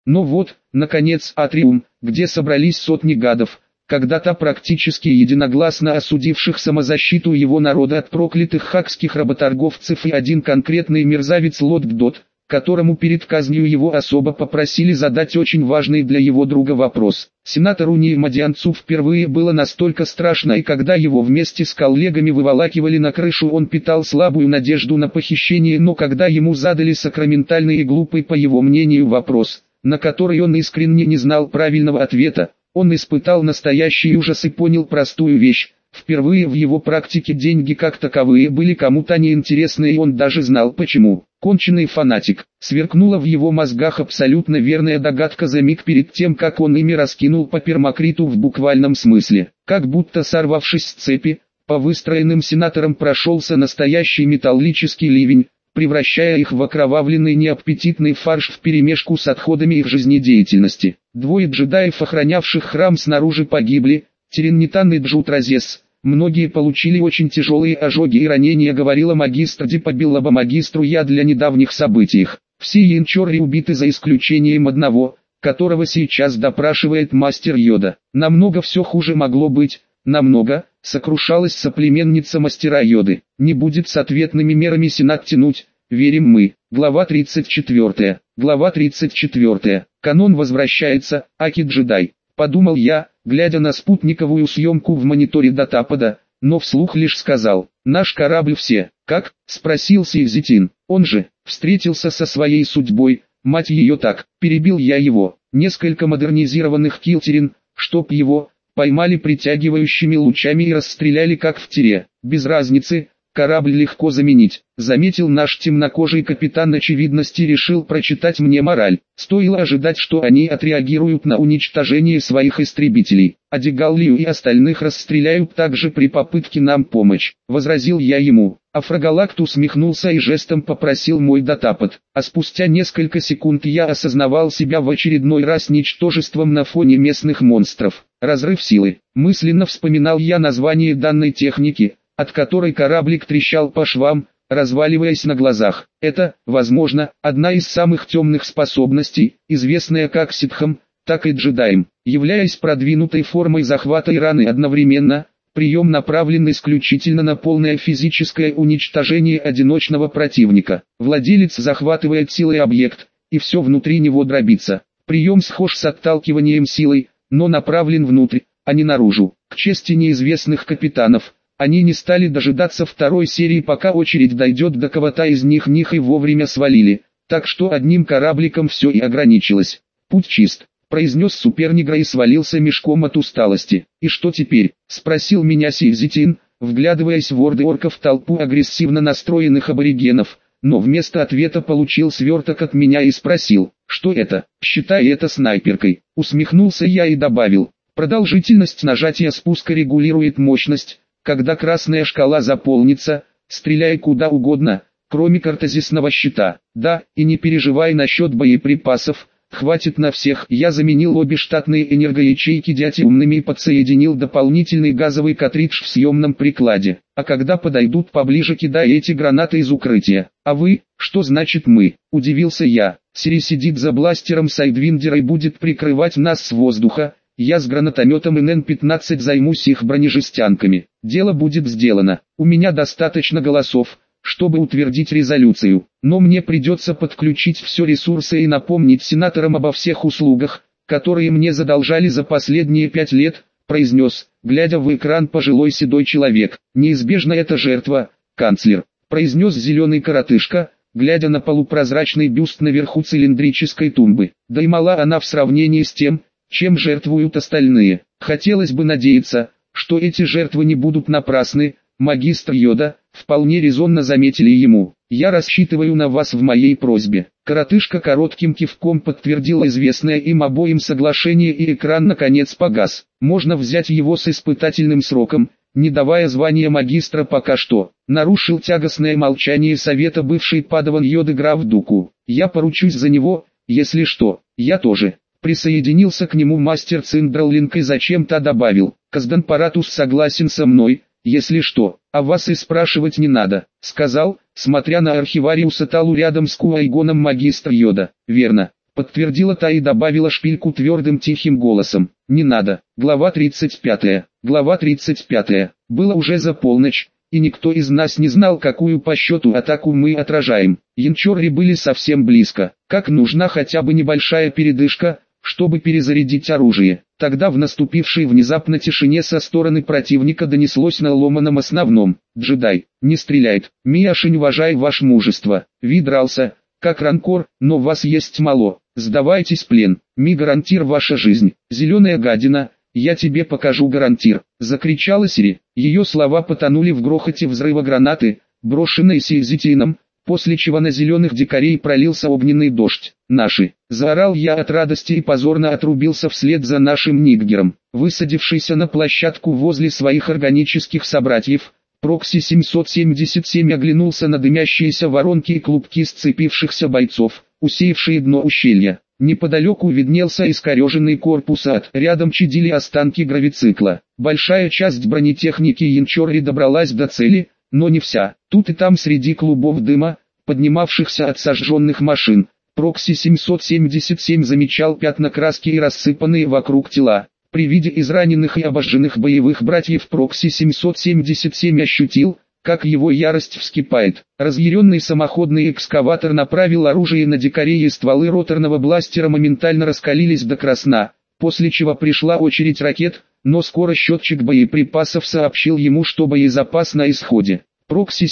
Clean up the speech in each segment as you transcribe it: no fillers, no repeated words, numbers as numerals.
Но вот, наконец, атриум, где собрались сотни гадов, когда-то практически единогласно осудивших самозащиту его народа от проклятых хакских работорговцев, и один конкретный мерзавец Лотгдот, которому перед казнью его особо попросили задать очень важный для его друга вопрос. Сенатору Неймадианцу впервые было настолько страшно, и когда его вместе с коллегами выволакивали на крышу, он питал слабую надежду на похищение, но когда ему задали сакраментальный и глупый, по его мнению, вопрос, на который он искренне не знал правильного ответа, он испытал настоящий ужас и понял простую вещь. Впервые в его практике деньги как таковые были кому-то неинтересны, и он даже знал почему. Конченый фанатик. Сверкнула в его мозгах абсолютно верная догадка за миг перед тем, как он ими раскинул по пермакриту в буквальном смысле. Как будто сорвавшись с цепи, по выстроенным сенаторам прошелся настоящий металлический ливень, превращая их в окровавленный неаппетитный фарш вперемешку с отходами их жизнедеятельности. Двое джедаев, охранявших храм снаружи, погибли. Тереннитан и Джутразес. Многие получили очень тяжелые ожоги и ранения, говорила магистр Дипабиллаба магистру я для недавних событиях. Все янчоры убиты за исключением одного, которого сейчас допрашивает мастер Йода. Намного все хуже могло быть, намного, сокрушалась соплеменница мастера Йоды. Не будет с ответными мерами Сенат тянуть, верим мы. Глава 34. Глава 34. Канон возвращается, Аки-джедай. Подумал я, глядя на спутниковую съемку в мониторе датапада, но вслух лишь сказал: «Наш корабль все». «Как?» — спросил Сейзитин. «Он же встретился со своей судьбой, мать ее так». Перебил я его. Несколько модернизированных килтерин, чтоб его, поймали притягивающими лучами и расстреляли как в тире. Без разницы, корабль легко заменить. Заметил наш темнокожий капитан очевидности, решил прочитать мне мораль. Стоило ожидать, что они отреагируют на уничтожение своих истребителей. А Дегаллию и остальных расстреляют также при попытке нам помочь. Возразил я ему. Афрогалакт усмехнулся и жестом попросил мой датапад. А спустя несколько секунд я осознавал себя в очередной раз ничтожеством на фоне местных монстров. Разрыв силы. Мысленно вспоминал я название данной техники, от которой кораблик трещал по швам, разваливаясь на глазах. Это, возможно, одна из самых темных способностей, известная как ситхам, так и джедаям, являясь продвинутой формой захвата и раны одновременно. Прием направлен исключительно на полное физическое уничтожение одиночного противника. Владелец захватывает силой объект, и все внутри него дробится. Прием схож с отталкиванием силой, но направлен внутрь, а не наружу. К чести неизвестных капитанов, они не стали дожидаться второй серии, пока очередь дойдет до кого-то из них и вовремя свалили, так что одним корабликом все и ограничилось. «Путь чист», — произнес супернегра и свалился мешком от усталости. «И что теперь?» — спросил меня Сейзитин, вглядываясь в орды орков, толпу агрессивно настроенных аборигенов, но вместо ответа получил сверток от меня и спросил: «Что это?» «Считай это снайперкой», — усмехнулся я и добавил: «Продолжительность нажатия спуска регулирует мощность. Когда красная шкала заполнится, стреляй куда угодно, кроме картезисного щита. Да, и не переживай насчет боеприпасов, хватит на всех». Я заменил обе штатные энергоячейки дятиумными и подсоединил дополнительный газовый картридж в съемном прикладе. «А когда подойдут поближе, кидай эти гранаты из укрытия». «А вы, что значит мы?» – удивился я. «Сири сидит за бластером Сайдвиндера и будет прикрывать нас с воздуха. Я с гранатометом НН-15 займусь их бронежестянками. Дело будет сделано. У меня достаточно голосов, чтобы утвердить резолюцию, но мне придется подключить все ресурсы и напомнить сенаторам обо всех услугах, которые мне задолжали за последние 5 лет», — произнес, глядя в экран, пожилой седой человек. «Неизбежна эта жертва, канцлер», — произнес зеленый коротышка, глядя на полупрозрачный бюст наверху цилиндрической тумбы. «Да и мала она в сравнении с тем, чем жертвуют остальные. Хотелось бы надеяться, что эти жертвы не будут напрасны, магистр Йода», — вполне резонно заметили ему. «Я рассчитываю на вас в моей просьбе». Коротышка коротким кивком подтвердил известное им обоим соглашение, и экран наконец погас. «Можно взять его с испытательным сроком, не давая звания магистра пока что», — нарушил тягостное молчание совета бывший падаван Йоды граф Дуку. «Я поручусь за него, если что». «Я тоже», — присоединился к нему мастер Циндерлинг и зачем-то добавил: «Каздан Паратус согласен со мной, если что, а вас и спрашивать не надо», — сказал, смотря на архивариуса Талу рядом с Куайгоном магистр Йода. «Верно», подтвердила та и добавила шпильку твердым тихим голосом. Не надо. Глава 35. Глава 35. Было уже за полночь, и никто из нас не знал, какую по счету атаку мы отражаем. Янчоры были совсем близко. Как нужна хотя бы небольшая передышка, чтобы перезарядить оружие. Тогда в наступившей внезапно тишине со стороны противника донеслось на ломаном основном. «Джедай, не стреляет. Миашень, уважай ваше мужество. Ви дрался, как ранкор, но вас есть мало. Сдавайтесь в плен. Ми гарантир ваша жизнь. Зеленая гадина, я тебе покажу гарантир», — закричала Сири. Ее слова потонули в грохоте взрыва гранаты, брошенной Сизитином, после чего на зеленых дикарей пролился огненный дождь. «Наши!» — заорал я от радости и позорно отрубился вслед за нашим Ниггером. Высадившийся на площадку возле своих органических собратьев, Прокси 777 оглянулся на дымящиеся воронки и клубки сцепившихся бойцов, усеявшие дно ущелья. Неподалеку виднелся искореженный корпус ад. Рядом чадили останки гравицикла. Большая часть бронетехники Янчорри добралась до цели, но не вся. Тут и там среди клубов дыма, поднимавшихся от сожженных машин, Прокси 777 замечал пятна краски и рассыпанные вокруг тела. При виде израненных и обожженных боевых братьев Прокси 777 ощутил, как его ярость вскипает. Разъяренный самоходный экскаватор направил оружие на дикарей, и стволы роторного бластера моментально раскалились до красна, после чего пришла очередь ракет, но скоро счетчик боеприпасов сообщил ему, что боезапас на исходе. Прокси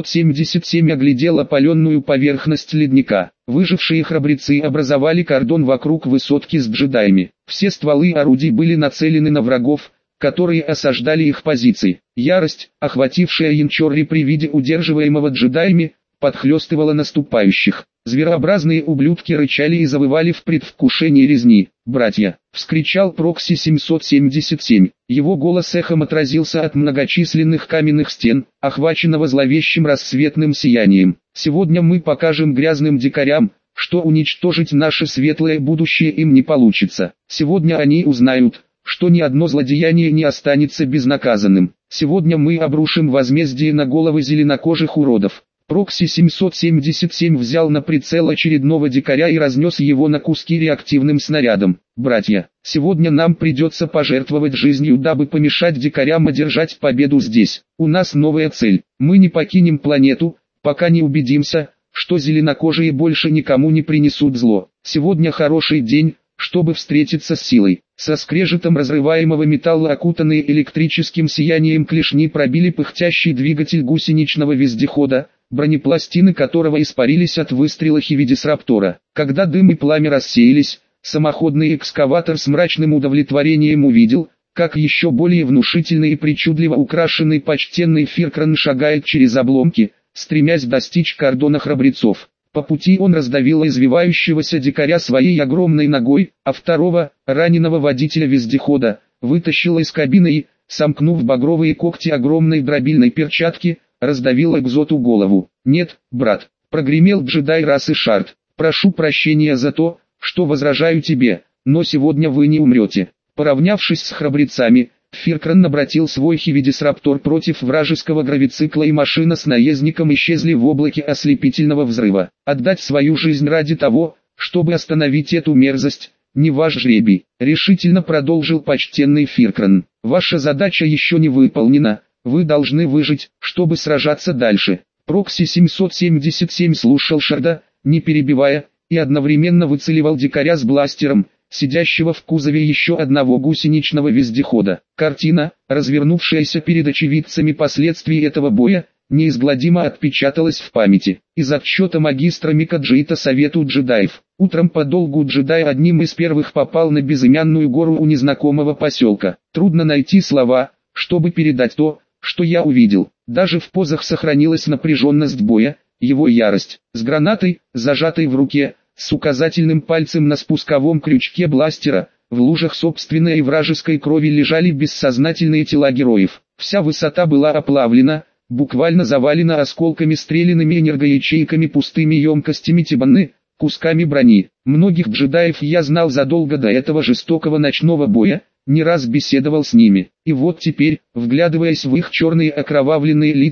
777 оглядел опаленную поверхность ледника. Выжившие храбрецы образовали кордон вокруг высотки с джедаями. Все стволы орудий были нацелены на врагов, которые осаждали их позиции. Ярость, охватившая Янчорри при виде удерживаемого джедаями, подхлестывала наступающих. Зверообразные ублюдки рычали и завывали в предвкушении резни. «Братья!» — вскричал Прокси 777. Его голос эхом отразился от многочисленных каменных стен, охваченного зловещим рассветным сиянием. «Сегодня мы покажем грязным дикарям, что уничтожить наше светлое будущее им не получится. Сегодня они узнают, что ни одно злодеяние не останется безнаказанным. Сегодня мы обрушим возмездие на головы зеленокожих уродов». Прокси 777 взял на прицел очередного дикаря и разнес его на куски реактивным снарядом. «Братья, сегодня нам придется пожертвовать жизнью, дабы помешать дикарям одержать победу здесь. У нас новая цель. Мы не покинем планету, пока не убедимся, что зеленокожие больше никому не принесут зло. Сегодня хороший день, чтобы встретиться с силой». Со скрежетом разрываемого металла, окутанные электрическим сиянием клешни, пробили пыхтящий двигатель гусеничного вездехода, бронепластины которого испарились от выстрела Хивидисраптора. Когда дым и пламя рассеялись, самоходный экскаватор с мрачным удовлетворением увидел, как еще более внушительный и причудливо украшенный почтенный Фиркран шагает через обломки, стремясь достичь кордона храбрецов. По пути он раздавил извивающегося дикаря своей огромной ногой, а второго, раненого водителя вездехода, вытащил из кабины и, сомкнув багровые когти огромной дробильной перчатки, раздавил экзоту голову. «Нет, брат», — прогремел джедай расы Шард, — «прошу прощения за то, что возражаю тебе, но сегодня вы не умрете». Поравнявшись с храбрецами, Фиркран обратил свой Хивидисраптор против вражеского гравицикла, и машина с наездником исчезли в облаке ослепительного взрыва. «Отдать свою жизнь ради того, чтобы остановить эту мерзость, не ваш жребий», — решительно продолжил почтенный Фиркран. «Ваша задача еще не выполнена, вы должны выжить, чтобы сражаться дальше». Прокси 777 слушал Шарда, не перебивая, и одновременно выцеливал дикаря с бластером, сидящего в кузове еще одного гусеничного вездехода. Картина, развернувшаяся перед очевидцами последствий этого боя, неизгладимо отпечаталась в памяти. Из отчета магистра Микаджита Совету джедаев. Утром по долгу джедай одним из первых попал на безымянную гору у незнакомого поселка. Трудно найти слова, чтобы передать то, что я увидел. Даже в позах сохранилась напряженность боя, его ярость. С гранатой, зажатой в руке, с указательным пальцем на спусковом крючке бластера, в лужах собственной и вражеской крови лежали бессознательные тела героев. Вся высота была оплавлена, буквально завалена осколками, стрелянными энергоячейками, пустыми емкостями тибаны, кусками брони. Многих джедаев я знал задолго до этого жестокого ночного боя, не раз беседовал с ними. И вот теперь, вглядываясь в их черные окровавленные лица,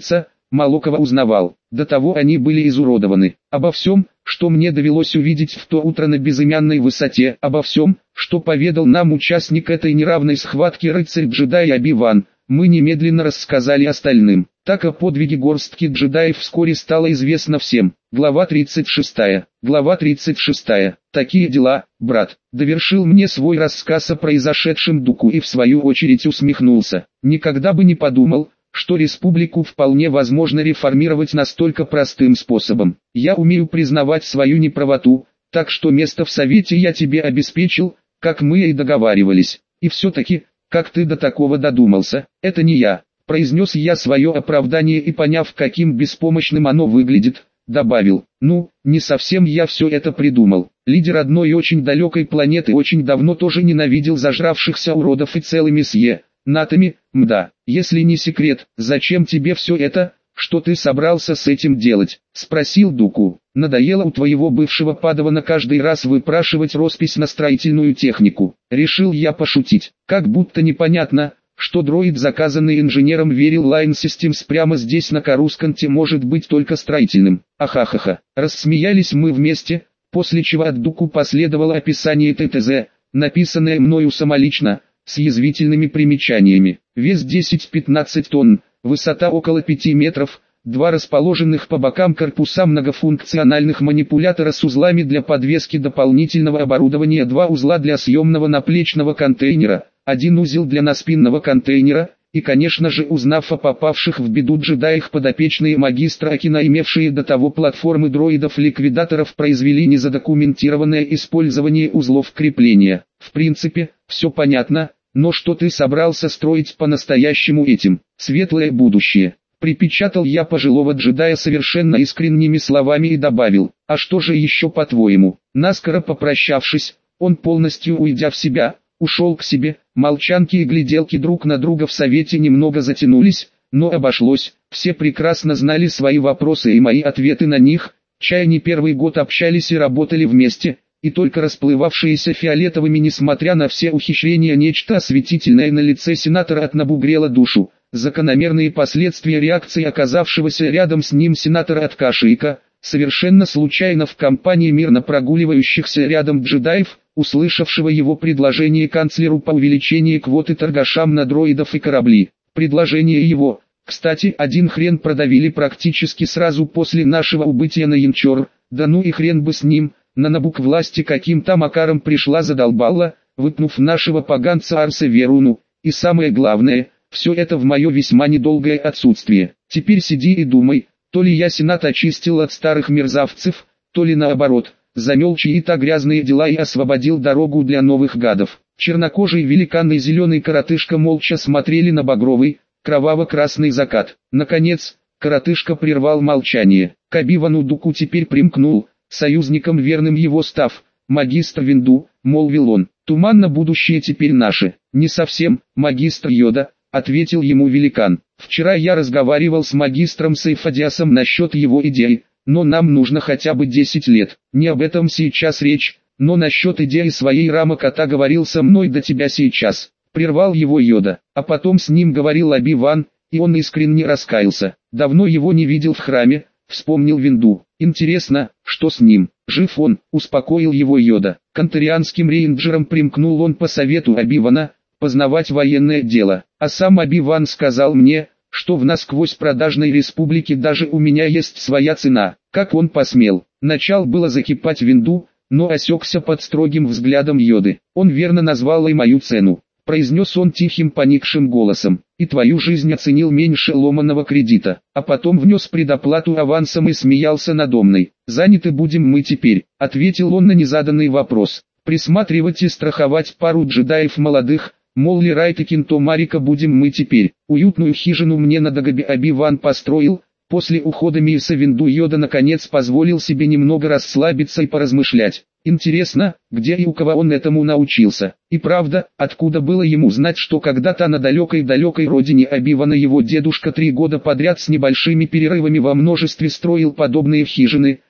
мало кого узнавал. До того они были изуродованы. Обо всем, что мне довелось увидеть в то утро на безымянной высоте, обо всем, что поведал нам участник этой неравной схватки рыцарь-джедай Оби-Ван, мы немедленно рассказали остальным. Так о подвиге горстки джедаев вскоре стало известно всем. Глава 36. Глава 36. Такие дела, брат. Довершил мне свой рассказ о произошедшем Дуку и в свою очередь усмехнулся. Никогда бы не подумал, что республику вполне возможно реформировать настолько простым способом. Я умею признавать свою неправоту, так что место в совете я тебе обеспечил, как мы и договаривались. И все-таки, как ты до такого додумался, это не я. Произнес я свое оправдание и, поняв, каким беспомощным оно выглядит, добавил: ну, не совсем я все это придумал. Лидер одной очень далекой планеты очень давно тоже ненавидел зажравшихся уродов и целыми натами, мда. Если не секрет, зачем тебе все это, что ты собрался с этим делать? Спросил Дуку. Надоело у твоего бывшего падавана каждый раз выпрашивать роспись на строительную технику. Решил я пошутить. Как будто непонятно, что дроид, заказанный инженером Верил Line Systems прямо здесь на Карусканте, может быть только строительным. Ахахаха. Рассмеялись мы вместе, после чего от Дуку последовало описание ТТЗ, написанное мною самолично, с язвительными примечаниями. Вес 10-15 тонн, высота около 5 метров, два расположенных по бокам корпуса многофункциональных манипулятора с узлами для подвески дополнительного оборудования, два узла для съемного наплечного контейнера, один узел для наспинного контейнера, и, конечно же, узнав о попавших в беду джедаях, подопечные магистра Акина, имевшие до того платформы дроидов-ликвидаторов, произвели незадокументированное использование узлов крепления. В принципе, все понятно, но что ты собрался строить по-настоящему этим? Светлое будущее. Припечатал я пожилого джедая совершенно искренними словами и добавил: а что же еще по-твоему? Наскоро попрощавшись, он, полностью уйдя в себя, ушел к себе. Молчанки и гляделки друг на друга в совете немного затянулись, но обошлось. Все прекрасно знали свои вопросы и мои ответы на них. Чай не первый год общались и работали вместе, и только расплывавшиеся фиолетовыми, несмотря на все ухищрения, нечто осветительное на лице сенатора отнабугрело душу. Закономерные последствия реакции оказавшегося рядом с ним сенатора от Кашика, совершенно случайно в компании мирно прогуливающихся рядом джедаев, услышавшего его предложение канцлеру по увеличению квоты торгашам на дроидов и корабли. Предложение его, кстати, один хрен продавили практически сразу после нашего убытия на Янчор. Да ну и хрен бы с ним, на Набук власти каким-то макаром пришла задолбала, выпнув нашего поганца Арса Веруну, и самое главное, все это в мое весьма недолгое отсутствие. Теперь сиди и думай, то ли я Сенат очистил от старых мерзавцев, то ли наоборот, замел чьи-то грязные дела и освободил дорогу для новых гадов. Чернокожий великан и зеленый коротышка молча смотрели на багровый, кроваво-красный закат. Наконец, коротышка прервал молчание. К Оби-Вану Дуку теперь примкнул, союзником верным его став, магистр Винду, молвил он. Туманно будущее теперь наше. Не совсем, магистр Йода, ответил ему великан. Вчера я разговаривал с магистром Сайфадиасом насчет его идеи, но нам нужно хотя бы 10 лет. Не об этом сейчас речь, но насчет идеи своей Рама-Кота говорил со мной до тебя сейчас. Прервал его Йода, а потом с ним говорил Оби-Ван, и он искренне раскаялся. Давно его не видел в храме, вспомнил Винду. Интересно, что с ним? Жив он, успокоил его Йода. К антарианским рейнджерам примкнул он по совету Оби-Вана, познавать военное дело. А сам Оби-Ван сказал мне, что в насквозь продажной республике даже у меня есть своя цена. Как он посмел? Начал было закипать Винду, но осекся под строгим взглядом Йоды. Он верно назвал и мою цену. Произнес он тихим поникшим голосом. И твою жизнь оценил меньше ломаного кредита. А потом внес предоплату авансом и смеялся надо мной. Заняты будем мы теперь, ответил он на незаданный вопрос. Присматривать и страховать пару джедаев молодых. Мол ли Райт и Кинто Марика будем мы теперь. Уютную хижину мне на Дагобе Оби-Ван построил. После ухода Мейса Винду Йода наконец позволил себе немного расслабиться и поразмышлять. Интересно, где и у кого он этому научился. И правда, откуда было ему знать, что когда-то на далекой-далекой родине Оби-Вана его дедушка 3 года подряд с небольшими перерывами во множестве строил подобные хижины,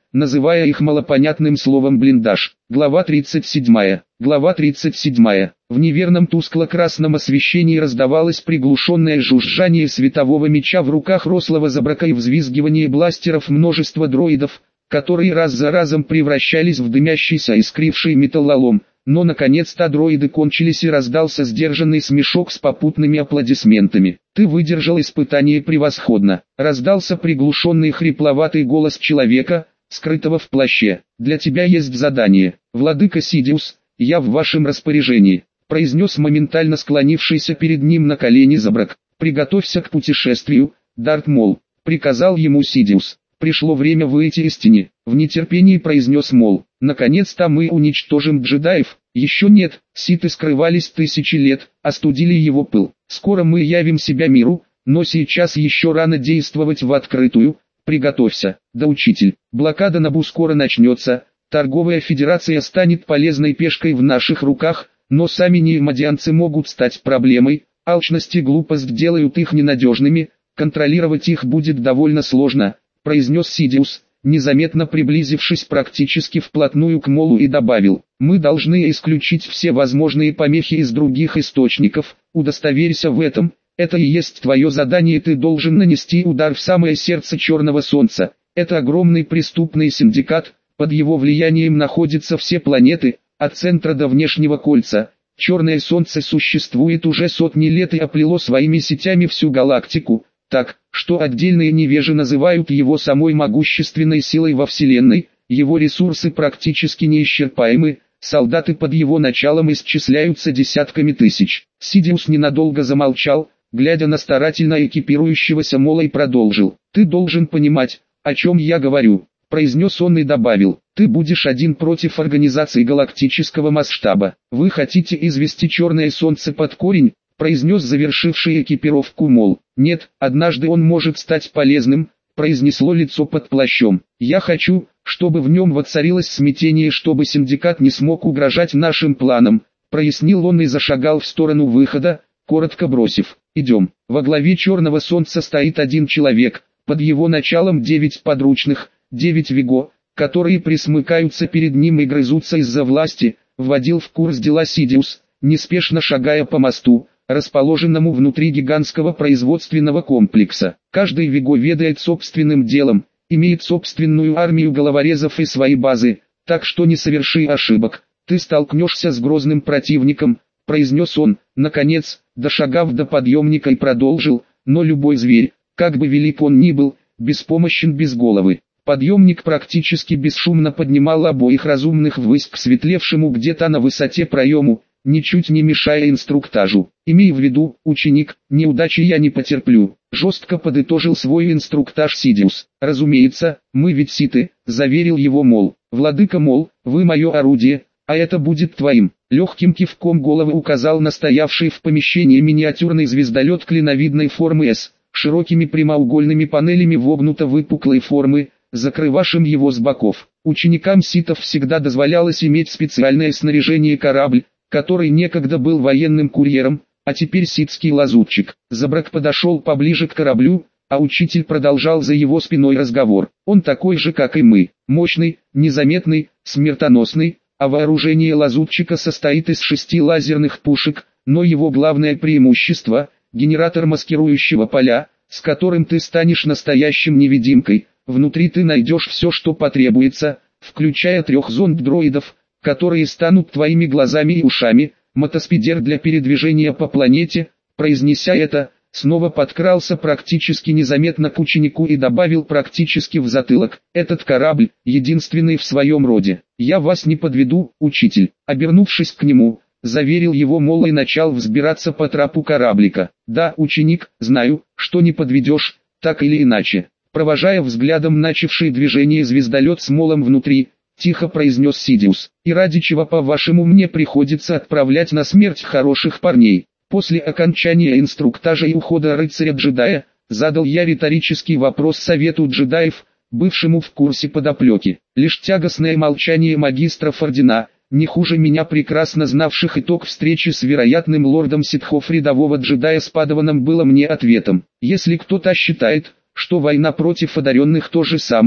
называя их малопонятным словом блиндаж. Глава 37. Глава 37. В неверном тускло-красном освещении раздавалось приглушенное жужжание светового меча в руках рослого Забрака и взвизгивание бластеров множества дроидов, которые раз за разом превращались в дымящийся искривший металлолом. Но наконец-то дроиды кончились и раздался сдержанный смешок с попутными аплодисментами. «Ты выдержал испытание превосходно», — раздался приглушенный хрипловатый голос человека, скрытого в плаще. «Для тебя есть задание. Владыка Сидиус, я в вашем распоряжении», — произнес моментально склонившийся перед ним на колени Забрак. «Приготовься к путешествию, Дарт Мол», — приказал ему Сидиус. «Пришло время выйти из тени», — в нетерпении произнес Мол. «Наконец-то мы уничтожим джедаев». «Еще нет, ситы скрывались тысячи лет, остудили его пыл. Скоро мы явим себя миру, но сейчас еще рано действовать в открытую. Приготовься, да, учитель. Блокада Набу скоро начнется, торговая федерация станет полезной пешкой в наших руках, но сами неимодианцы могут стать проблемой, алчность и глупость делают их ненадежными, контролировать их будет довольно сложно», — произнес Сидиус, незаметно приблизившись практически вплотную к Молу, и добавил: «Мы должны исключить все возможные помехи из других источников, удостоверься в этом, это и есть твое задание, ты должен нанести удар в самое сердце Черного Солнца. Это огромный преступный синдикат, под его влиянием находятся все планеты, от центра до внешнего кольца. Черное Солнце существует уже сотни лет и оплело своими сетями всю галактику, так, что отдельные невежи называют его самой могущественной силой во Вселенной, его ресурсы практически неисчерпаемы, солдаты под его началом исчисляются десятками тысяч». Сидиус ненадолго замолчал, глядя на старательно экипирующегося Мола, и продолжил: «Ты должен понимать, о чем я говорю», — произнес он и добавил: «Ты будешь один против организации галактического масштаба. Вы хотите извести Черное Солнце под корень», — произнес завершивший экипировку Мол. «Нет, однажды он может стать полезным», — произнесло лицо под плащом. «Я хочу, чтобы в нем воцарилось смятение, чтобы синдикат не смог угрожать нашим планам», — прояснил он и зашагал в сторону выхода, коротко бросив: «Идем». Во главе Черного Солнца стоит один человек, под его началом 9 подручных, 9 Виго, которые присмыкаются перед ним и грызутся из-за власти, вводил в курс дела Сидиус, неспешно шагая по мосту, расположенному внутри гигантского производственного комплекса. Каждый Виго ведает собственным делом, имеет собственную армию головорезов и свои базы, так что не соверши ошибок, ты столкнешься с грозным противником, произнес он, наконец, дошагав до подъемника, и продолжил: «Но любой зверь, как бы велик он ни был, беспомощен без головы». Подъемник практически бесшумно поднимал обоих разумных ввысь к светлевшему где-то на высоте проему, ничуть не мешая инструктажу. «Имей в виду, ученик, неудачи я не потерплю», — жестко подытожил свой инструктаж Сидиус. «Разумеется, мы ведь ситы», — заверил его Мол. «Владыка Мол, вы мое орудие, а это будет твоим». Легким кивком головы указал на стоявший в помещении миниатюрный звездолет клиновидной формы С, широкими прямоугольными панелями вогнуто-выпуклой формы, закрывавшим его с боков. Ученикам ситов всегда дозволялось иметь специальное снаряжение корабль, который некогда был военным курьером, а теперь ситский лазутчик. Забрак подошел поближе к кораблю, а учитель продолжал за его спиной разговор. «Он такой же, как и мы, мощный, незаметный, смертоносный, а вооружение лазутчика состоит из 6 лазерных пушек, но его главное преимущество – генератор маскирующего поля, с которым ты станешь настоящим невидимкой. Внутри ты найдешь все, что потребуется, включая 3 зонд-дроидов, которые станут твоими глазами и ушами, мотоспидер для передвижения по планете». Произнеся это, снова подкрался практически незаметно к ученику и добавил практически в затылок: «Этот корабль – единственный в своем роде. Я вас не подведу, учитель». Обернувшись к нему, заверил его Мол и начал взбираться по трапу кораблика. «Да, ученик, знаю, что не подведешь, так или иначе». Провожая взглядом начавший движение звездолет с Молом внутри, тихо произнес Сидиус: «И ради чего, по-вашему, мне приходится отправлять на смерть хороших парней?» После окончания инструктажа и ухода рыцаря-джедая, задал я риторический вопрос совету джедаев, бывшему в курсе подоплеки. Лишь тягостное молчание магистров ордена, не хуже меня прекрасно знавших итог встречи с вероятным лордом ситхов рядового джедая с Падаваном, было мне ответом. Если кто-то считает, что война против одаренных то же самое,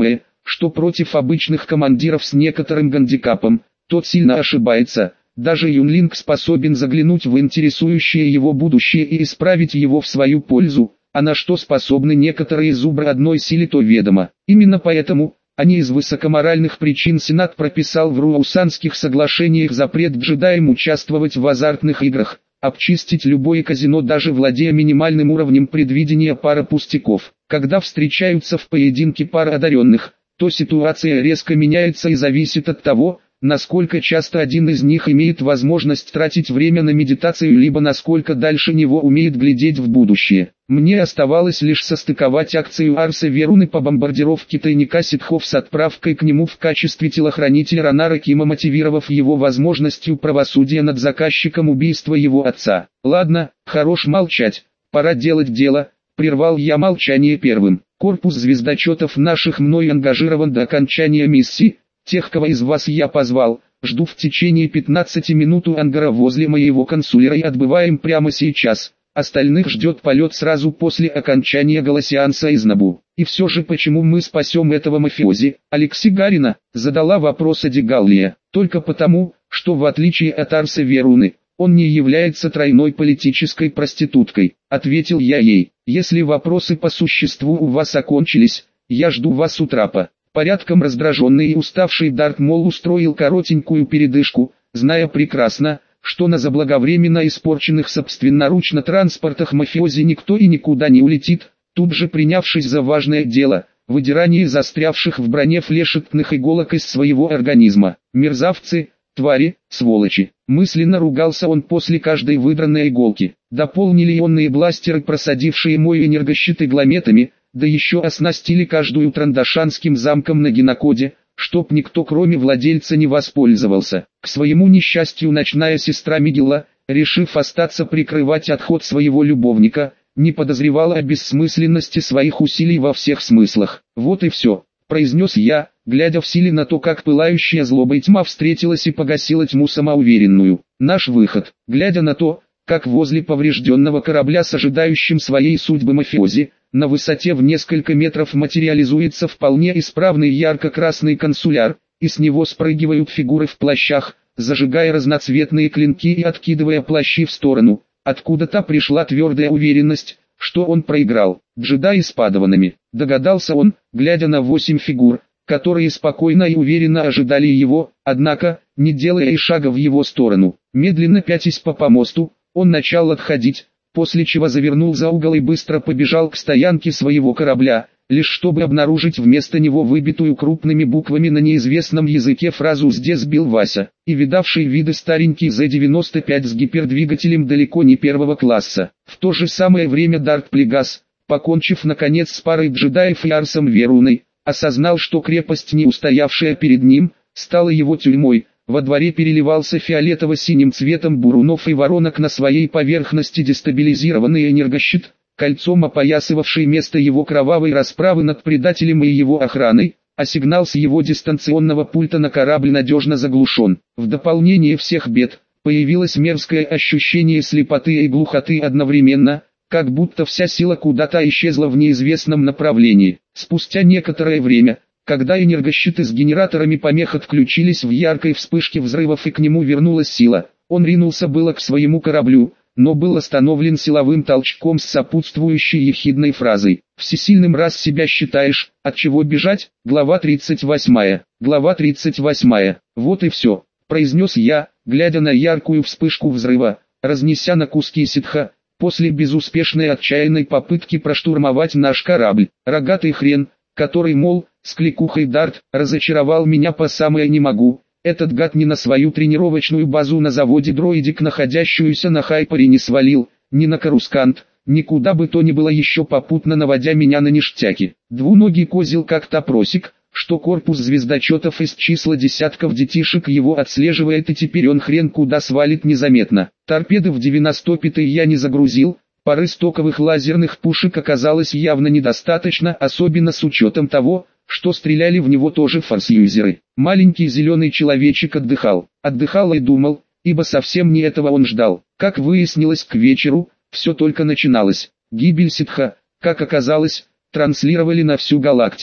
что против обычных командиров с некоторым гандикапом, тот сильно ошибается. Даже Юнлинг способен заглянуть в интересующее его будущее и исправить его в свою пользу, а на что способны некоторые зубры одной силы, то ведомо. Именно поэтому, а не из высокоморальных причин, Сенат прописал в Руаусанских соглашениях запрет джедаям участвовать в азартных играх, обчистить любое казино, даже владея минимальным уровнем предвидения пара пустяков. Когда встречаются в поединке пара одаренных, то ситуация резко меняется и зависит от того, насколько часто один из них имеет возможность тратить время на медитацию, либо насколько дальше него умеет глядеть в будущее. Мне оставалось лишь состыковать акцию Арса Веруны по бомбардировке тайника ситхов с отправкой к нему в качестве телохранителя Ронара Кима, мотивировав его возможностью правосудия над заказчиком убийства его отца. «Ладно, хорош молчать, пора делать дело», — прервал я молчание первым. «Корпус звездочетов наших мной ангажирован до окончания миссии. Тех, кого из вас я позвал, жду в течение 15 минут у ангара возле моего консулера и отбываем прямо сейчас. Остальных ждет полет сразу после окончания голосеанса из Набу. И все же, почему мы спасем этого мафиози?» Алекси Гарина задала вопрос Эди Галлия. «Только потому, что в отличие от Арса Веруны, он не является тройной политической проституткой», — ответил я ей. «Если вопросы по существу у вас окончились, я жду вас у трапа». Порядком раздраженный и уставший Дарт Мол устроил коротенькую передышку, зная прекрасно, что на заблаговременно испорченных собственноручно транспортах мафиози никто и никуда не улетит, тут же принявшись за важное дело – выдирание застрявших в броне флешетных иголок из своего организма. «Мерзавцы, твари, сволочи!» Мысленно ругался он после каждой выдранной иголки. Да полмиллионные бластеры, просадившие мой энергощит иглометами, да еще оснастили каждую трандашанским замком на генокоде, чтоб никто кроме владельца не воспользовался. К своему несчастью, ночная сестра Мигелла, решив остаться прикрывать отход своего любовника, не подозревала о бессмысленности своих усилий во всех смыслах. «Вот и все», — произнес я, глядя в силе на то, как пылающая злобой тьма встретилась и погасила тьму самоуверенную. «Наш выход», глядя на то, как возле поврежденного корабля с ожидающим своей судьбы мафиози, на высоте в несколько метров материализуется вполне исправный ярко-красный консуляр, и с него спрыгивают фигуры в плащах, зажигая разноцветные клинки и откидывая плащи в сторону. Откуда-то пришла твердая уверенность, что он проиграл. Джедаи с падаванами, догадался он, глядя на 8 фигур, которые спокойно и уверенно ожидали его, однако, не делая и шага в его сторону. Медленно пятясь по помосту, он начал отходить, после чего завернул за угол и быстро побежал к стоянке своего корабля, лишь чтобы обнаружить вместо него выбитую крупными буквами на неизвестном языке фразу «Здесь сбил Вася», и видавший виды старенький Z-95 с гипердвигателем далеко не первого класса. В то же самое время Дарт Плегас, покончив наконец с парой джедаев и Арсом Веруной, осознал, что крепость, не устоявшая перед ним, стала его тюрьмой. Во дворе переливался фиолетово-синим цветом бурунов и воронок, на своей поверхности дестабилизированный энергощит, кольцом опоясывавший место его кровавой расправы над предателем и его охраной, а сигнал с его дистанционного пульта на корабль надежно заглушен. В дополнение всех бед, появилось мерзкое ощущение слепоты и глухоты одновременно, как будто вся сила куда-то исчезла в неизвестном направлении. Спустя некоторое время, когда энергощиты с генераторами помех отключились в яркой вспышке взрывов и к нему вернулась сила, он ринулся было к своему кораблю, но был остановлен силовым толчком с сопутствующей ехидной фразой: «Всесильным раз себя считаешь, от чего бежать?» Глава 38. Глава 38. «Вот и все», произнес я, глядя на яркую вспышку взрыва, разнеся на куски ситха, после безуспешной отчаянной попытки проштурмовать наш корабль. Рогатый хрен, который, мол, с кликухой Дарт, разочаровал меня по самое не могу. Этот гад ни на свою тренировочную базу на заводе Дроидик, находящуюся на Хайпере, не свалил, ни на Карускант, никуда бы то ни было еще, попутно наводя меня на ништяки. Двуногий козел как-то просек, что корпус звездочетов из числа десятков детишек его отслеживает, и теперь он хрен куда свалит незаметно. Торпеды в 95-й я не загрузил. Пары стоковых лазерных пушек оказалось явно недостаточно, особенно с учетом того, что стреляли в него тоже форсюзеры. Маленький зеленый человечек отдыхал и думал, ибо совсем не этого он ждал. Как выяснилось к вечеру, все только начиналось. Гибель ситха, как оказалось, транслировали на всю галактику.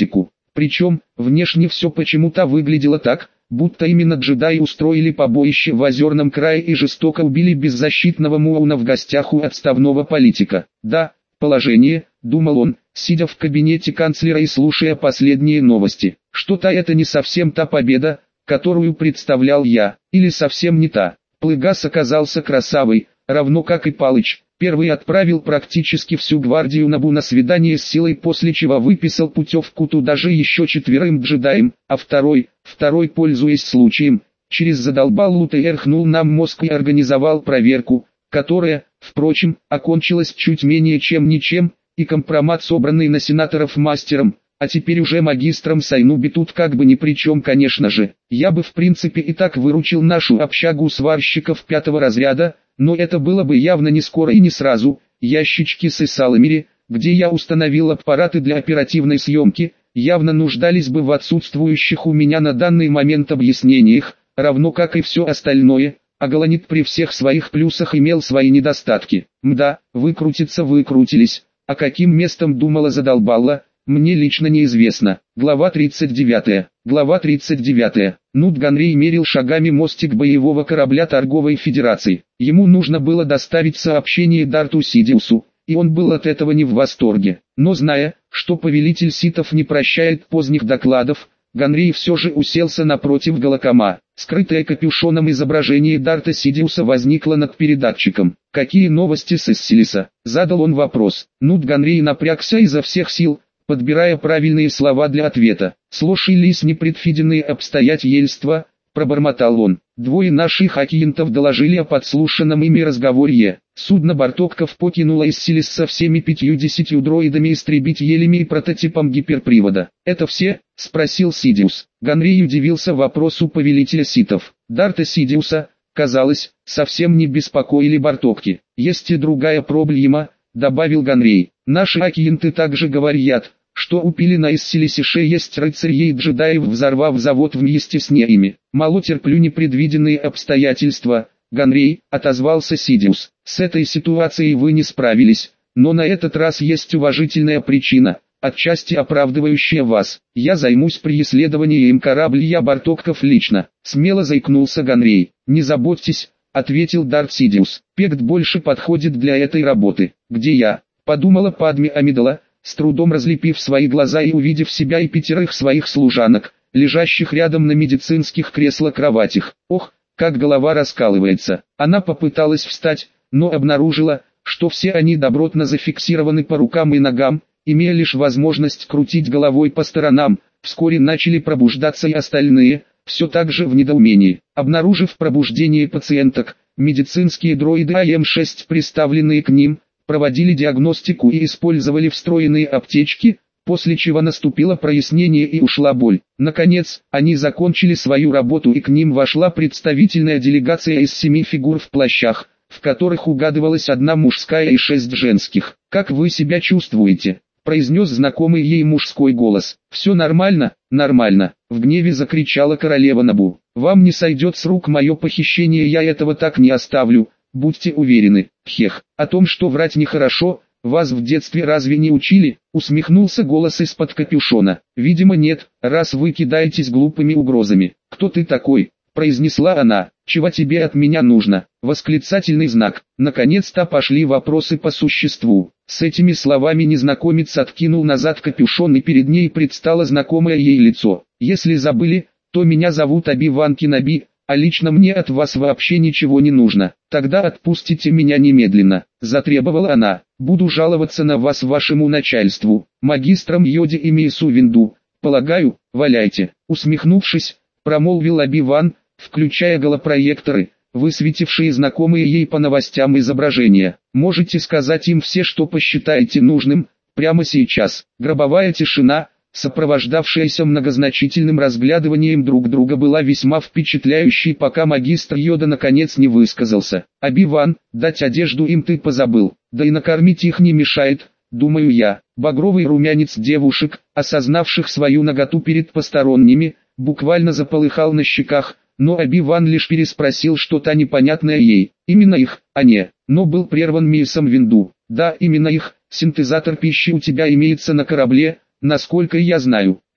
Причем, внешне все почему-то выглядело так, будто именно джедаи устроили побоище в Озерном крае и жестоко убили беззащитного Муауна в гостях у отставного политика. Да, положение, думал он, сидя в кабинете канцлера и слушая последние новости. Что-то это не совсем та победа, которую представлял я, или совсем не та. Плыгас оказался красавой, равно как и Палыч. Первый отправил практически всю гвардию Набу на свидание с силой, после чего выписал путевку туда же еще 4 джедаям, а второй, пользуясь случаем, через задолбалу тряхнул нам мозг и организовал проверку, которая, впрочем, окончилась чуть менее чем ничем, и компромат, собранный на сенаторов мастером, а теперь уже магистром Сайнуби, тут как бы ни при чем, конечно же. Я бы в принципе и так выручил нашу общагу сварщиков 5-го разряда, но это было бы явно не скоро и не сразу. Ящички с Исаламири, где я установил аппараты для оперативной съемки, явно нуждались бы в отсутствующих у меня на данный момент объяснениях, равно как и все остальное. А Галанит при всех своих плюсах имел свои недостатки. Мда, выкрутились, а каким местом думала задолбала, мне лично неизвестно. Глава 39. Нут Ганрей мерил шагами мостик боевого корабля Торговой Федерации. Ему нужно было доставить сообщение Дарту Сидиусу, и он был от этого не в восторге. Но зная, что повелитель ситов не прощает поздних докладов, Ганрей все же уселся напротив Галакома. Скрытое капюшоном изображение Дарта Сидиуса возникло над передатчиком. «Какие новости с Иссилиса?» – задал он вопрос. Нут Ганрей напрягся изо всех сил, подбирая правильные слова для ответа. «Сложились непредвиденные обстоятельства», — пробормотал он. «2 наших агентов доложили о подслушанном ими разговоре. Судно Бартокков покинуло Иссилис со всеми 50 дроидами-истребителями и прототипом гиперпривода». «Это все?» — спросил Сидиус. Ганрей удивился вопросу повелителя ситов. Дарта Сидиуса, казалось, совсем не беспокоили Бартокки. «Есть и другая проблема», — добавил Ганрей. «Наши агенты также говорят, что убили на Иссилисе 6 рыцарей и джедаев, взорвав завод вместе с ними. Мало терплю непредвиденные обстоятельства». «Ганрей», — отозвался Сидиус, — «с этой ситуацией вы не справились, но на этот раз есть уважительная причина, отчасти оправдывающая вас. Я займусь преследованием корабля Бартокков лично», — смело заикнулся Ганрей. «Не заботьтесь», — ответил Дарт Сидиус, — «Пект больше подходит для этой работы». «Где я?» — подумала Падме Амидала, с трудом разлепив свои глаза и увидев себя и 5 своих служанок, лежащих рядом на медицинских креслах-кроватях. Ох, как голова раскалывается. Она попыталась встать, но обнаружила, что все они добротно зафиксированы по рукам и ногам, имея лишь возможность крутить головой по сторонам. Вскоре начали пробуждаться и остальные, все так же в недоумении. Обнаружив пробуждение пациенток, медицинские дроиды АМ-6, приставленные к ним, проводили диагностику и использовали встроенные аптечки, после чего наступило прояснение и ушла боль. Наконец, они закончили свою работу, и к ним вошла представительная делегация из 7 фигур в плащах, в которых угадывалась 1 мужская и 6 женских. «Как вы себя чувствуете?» — произнес знакомый ей мужской голос. «Все нормально, нормально», — в гневе закричала королева Набу. «Вам не сойдет с рук мое похищение, я этого так не оставлю. Будьте уверены, хех, о том, что врать нехорошо, вас в детстве разве не учили?» — усмехнулся голос из-под капюшона. «Видимо нет, раз вы кидаетесь глупыми угрозами». «Кто ты такой?» — произнесла она. «Чего тебе от меня нужно?» Восклицательный знак. Наконец-то пошли вопросы по существу. С этими словами незнакомец откинул назад капюшон, и перед ней предстало знакомое ей лицо. «Если забыли, то меня зовут Оби-Ван Кеноби, а лично мне от вас вообще ничего не нужно. Тогда отпустите меня немедленно», — затребовала она. «Буду жаловаться на вас вашему начальству, магистрам Йоде и Мейсу Винду. Полагаю, валяйте». Усмехнувшись, промолвил Оби-Ван, включая голопроекторы, высветившие знакомые ей по новостям изображения. «Можете сказать им все, что посчитаете нужным, прямо сейчас». Гробовая тишина, сопровождавшаяся многозначительным разглядыванием друг друга, была весьма впечатляющей, пока магистр Йода наконец не высказался. «Оби-Ван, дать одежду им ты позабыл, да и накормить их не мешает, думаю я». Багровый румянец девушек, осознавших свою наготу перед посторонними, буквально заполыхал на щеках, но Оби-Ван лишь переспросил что-то непонятное ей. «Именно их, а не», но был прерван Мейсом Винду. «Да, именно их, синтезатор пищи у тебя имеется на корабле, насколько я знаю».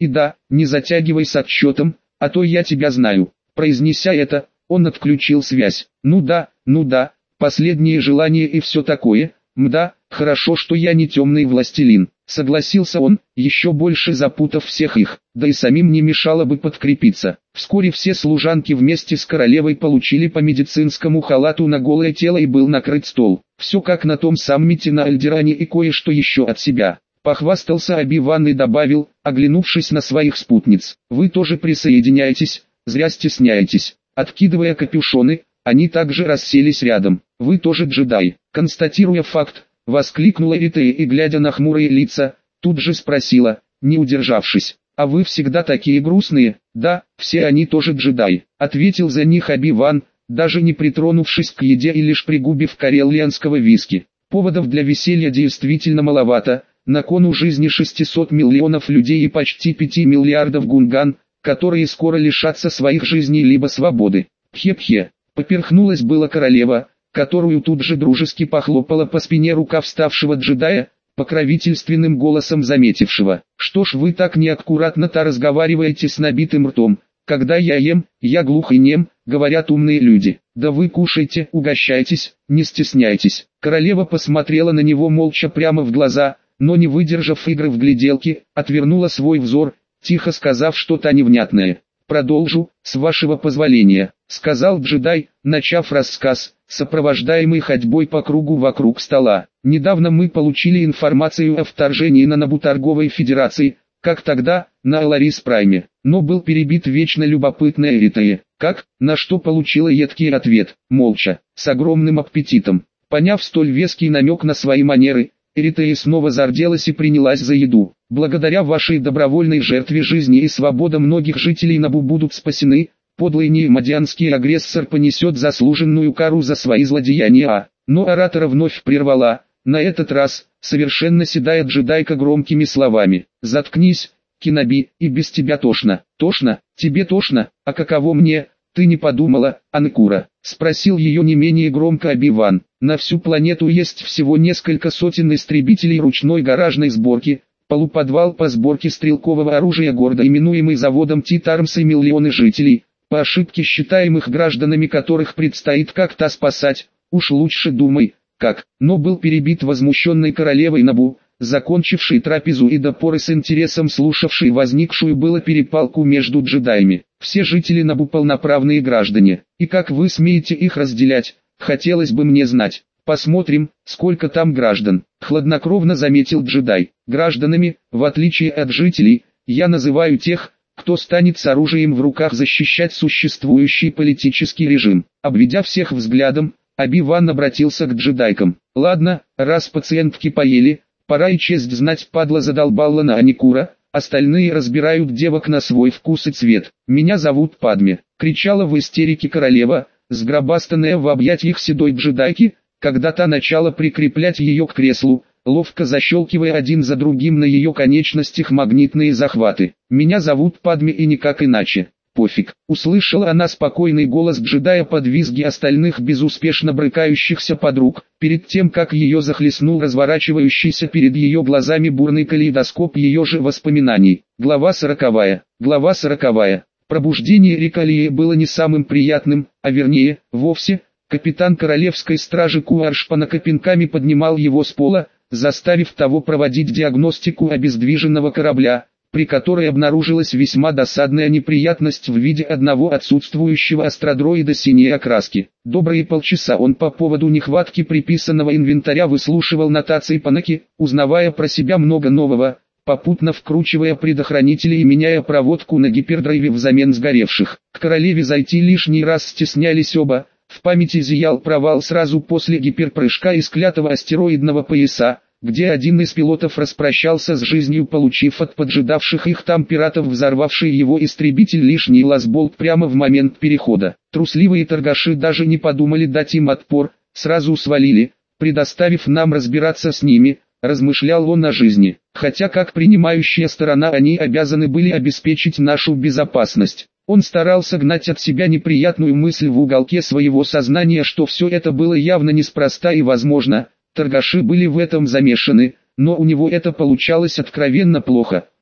И да, не затягивай с отчетом, а то я тебя знаю. Произнеся это, он отключил связь. Ну да, последнее желание и все такое. Мда, хорошо, что я не темный властелин. Согласился он, еще больше запутав всех их, да и самим не мешало бы подкрепиться. Вскоре все служанки вместе с королевой получили по медицинскому халату на голое тело и был накрыт стол. Все как на том саммите на Альдеране и кое-что еще от себя. Похвастался Оби-Ван и добавил, оглянувшись на своих спутниц. Вы тоже присоединяйтесь, зря стесняетесь. Откидывая капюшоны, они также расселись рядом. Вы тоже джедай. Констатируя факт, воскликнула Эритея и, глядя на хмурые лица, тут же спросила, не удержавшись. «А вы всегда такие грустные?» «Да, все они тоже джедай», — ответил за них Оби-Ван, даже не притронувшись к еде и лишь пригубив карелианского виски. Поводов для веселья действительно маловато, на кону жизни 600 миллионов людей и почти 5 миллиардов гунган, которые скоро лишатся своих жизней либо свободы. Пхе-пхе, поперхнулась была королева, которую тут же дружески похлопала по спине рука вставшего джедая, покровительственным голосом заметившего. «Что ж вы так неаккуратно-то разговариваете с набитым ртом? Когда я ем, я глух и нем, говорят умные люди. Да вы кушайте, угощайтесь, не стесняйтесь». Королева посмотрела на него молча прямо в глаза, но не выдержав игры в гляделки, отвернула свой взор, тихо сказав что-то невнятное. «Продолжу, с вашего позволения», — сказал джедай, начав рассказ, сопровождаемый ходьбой по кругу вокруг стола. «Недавно мы получили информацию о вторжении на Набу торговой федерации, как тогда, на Аларис Прайме, но был перебит вечно любопытная Эритея. Как, на что получила едкий ответ, молча, с огромным аппетитом. Поняв столь веский намек на свои манеры, Эритея снова зарделась и принялась за еду. «Благодаря вашей добровольной жертве жизни и свобода многих жителей Набу будут спасены, подлый неимадианский агрессор понесет заслуженную кару за свои злодеяния». Но оратора вновь прервала, на этот раз, совершенно седая джедайка громкими словами. «Заткнись, Киноби, и без тебя тошно». «Тошно? Тебе тошно? А каково мне? Ты не подумала, Анкура?» — спросил ее не менее громко Оби-Ван. «На всю планету есть всего несколько сотен истребителей ручной гаражной сборки, полуподвал по сборке стрелкового оружия, гордо именуемый заводом Титармс, и миллионы жителей, по ошибке считаемых гражданами, которых предстоит как-то спасать. Уж лучше думай, как». Но был перебит возмущенной королевой Набу, закончившей трапезу и до поры с интересом слушавшей возникшую было перепалку между джедаями. «Все жители Набу полноправные граждане, и как вы смеете их разделять, хотелось бы мне знать». «Посмотрим, сколько там граждан», — хладнокровно заметил джедай. «Гражданами, в отличие от жителей, я называю тех, кто станет с оружием в руках защищать существующий политический режим». Обведя всех взглядом, Оби-Ван обратился к джедайкам. «Ладно, раз пациентки поели, пора и честь знать, падла задолбала на Аникура, остальные разбирают девок на свой вкус и цвет. Меня зовут Падме», — кричала в истерике королева, сгробастанная в объятиях седой джедайки, когда та начала прикреплять ее к креслу, ловко защелкивая один за другим на ее конечностях магнитные захваты. «Меня зовут Падме и никак иначе». «Пофиг», — услышала она спокойный голос джедая под визги остальных безуспешно брыкающихся подруг, перед тем как ее захлестнул разворачивающийся перед ее глазами бурный калейдоскоп ее же воспоминаний. Глава 40. Глава 40. Пробуждение Рикалии было не самым приятным, а вернее, вовсе. Капитан королевской стражи Куаршпана пинками поднимал его с пола, заставив того проводить диагностику обездвиженного корабля, при которой обнаружилась весьма досадная неприятность в виде одного отсутствующего астродроида синей окраски. Добрые полчаса он по поводу нехватки приписанного инвентаря выслушивал нотации Панаки, узнавая про себя много нового, попутно вкручивая предохранители и меняя проводку на гипердрайве взамен сгоревших. К королеве зайти лишний раз стеснялись оба. В памяти зиял провал сразу после гиперпрыжка из клятого астероидного пояса, где один из пилотов распрощался с жизнью, получив от поджидавших их там пиратов взорвавший его истребитель лишний лазболт прямо в момент перехода. Трусливые торгаши даже не подумали дать им отпор, сразу свалили, предоставив нам разбираться с ними, размышлял он о жизни. Хотя как принимающая сторона они обязаны были обеспечить нашу безопасность. Он старался гнать от себя неприятную мысль в уголке своего сознания, что все это было явно неспроста и возможно, торгаши были в этом замешаны, но у него это получалось откровенно плохо.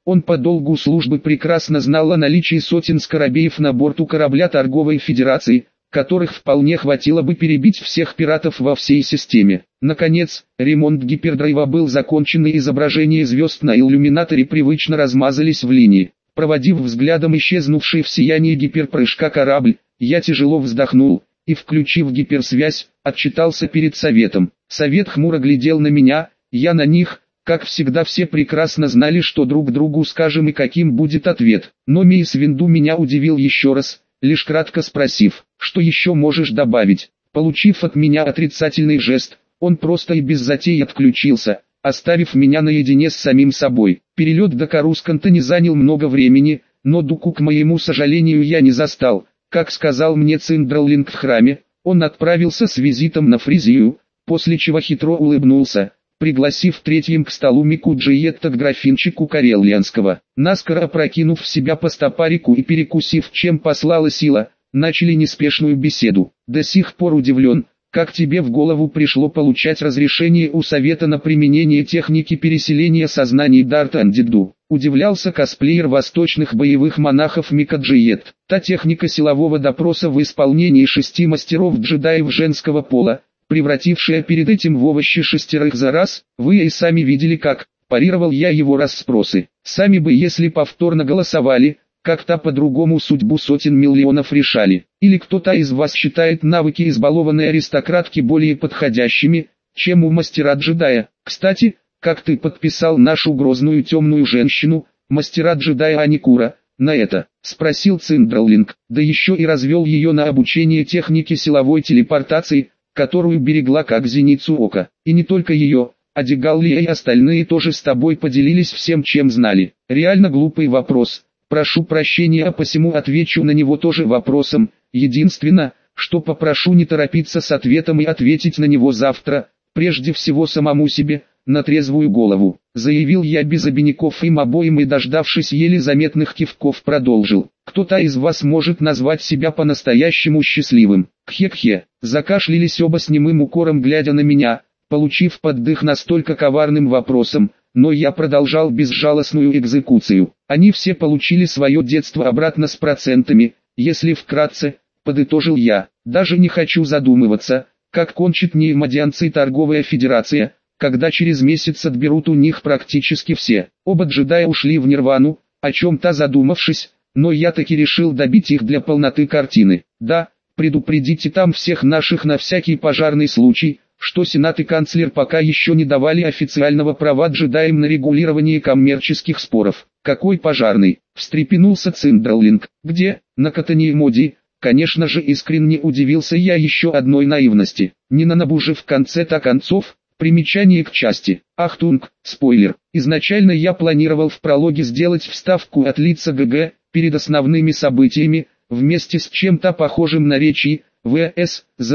Он по долгу службы прекрасно знал о наличии сотен скоробеев на борту корабля Торговой Федерации, которых вполне хватило бы перебить всех пиратов во всей системе. Наконец, ремонт гипердрайва был закончен, и изображения звезд на иллюминаторе привычно размазались в линии. Проводив взглядом исчезнувший в сиянии гиперпрыжка корабль, я тяжело вздохнул и, включив гиперсвязь, отчитался перед советом. Совет хмуро глядел на меня, я на них. Как всегда, все прекрасно знали, что друг другу скажем и каким будет ответ. Но Мейс Винду меня удивил еще раз, лишь кратко спросив, что еще можешь добавить. Получив от меня отрицательный жест, он просто и без затей отключился, оставив меня наедине с самим собой. Перелет до Карусканта не занял много времени, но Дуку, к моему сожалению, я не застал. Как сказал мне Циндралинг в храме, он отправился с визитом на Фризию, после чего хитро улыбнулся, пригласив третьим к столу Мику Джиетта к графинчику карелианского. Наскоро опрокинув в себя по стопарику и перекусив, чем послала сила, начали неспешную беседу. До сих пор удивлен, как тебе в голову пришло получать разрешение у совета на применение техники переселения сознаний Дартандиду. Удивлялся косплеер восточных боевых монахов Мика Джиет. Та техника силового допроса в исполнении 6 мастеров-джедаев женского пола, превратившая перед этим в овощи 6 за раз, вы и сами видели как, парировал я его расспросы. Сами бы, если повторно голосовали, как-то по-другому судьбу сотен миллионов решали. Или кто-то из вас считает навыки избалованной аристократки более подходящими, чем у мастера-джедая. Кстати, как ты подписал нашу грозную темную женщину, мастера-джедая Аникура, на это? Спросил Циндралинг, да еще и развел ее на обучение технике силовой телепортации, которую берегла как зеницу ока. И не только ее, а Дегаллия и остальные тоже с тобой поделились всем, чем знали. Реально глупый вопрос, прошу прощения, а посему отвечу на него тоже вопросом. Единственное, что попрошу не торопиться с ответом и ответить на него завтра, прежде всего самому себе, на трезвую голову. Заявил я без обиняков им обоим и, дождавшись еле заметных кивков, продолжил. Кто-то из вас может назвать себя по-настоящему счастливым? Кхе-кхе. Закашлялись оба с немым укором, глядя на меня, получив поддых настолько коварным вопросом, но я продолжал безжалостную экзекуцию. Они все получили свое детство обратно с процентами, если вкратце, подытожил я. Даже не хочу задумываться, как кончит неимодианцы Торговая Федерация, когда через месяц отберут у них практически все. Оба джедая ушли в нирвану, о чем-то задумавшись, но я таки решил добить их для полноты картины. Да, предупредите там всех наших на всякий пожарный случай, что Сенат и канцлер пока еще не давали официального права джедаям на регулирование коммерческих споров. Какой пожарный? Встрепенулся Циндралинг. Где? На Катании-Моди? Конечно же, искренне удивился я еще одной наивности. Не на Набу же в конце-то концов. Примечание к части. Ахтунг, спойлер. Изначально я планировал в прологе сделать вставку от лица ГГ, перед основными событиями, вместе с чем-то похожим на речи, ВС, за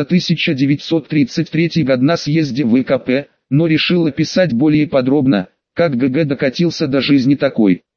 1933 год на съезде ВКП, но решил описать более подробно, как ГГ докатился до жизни такой.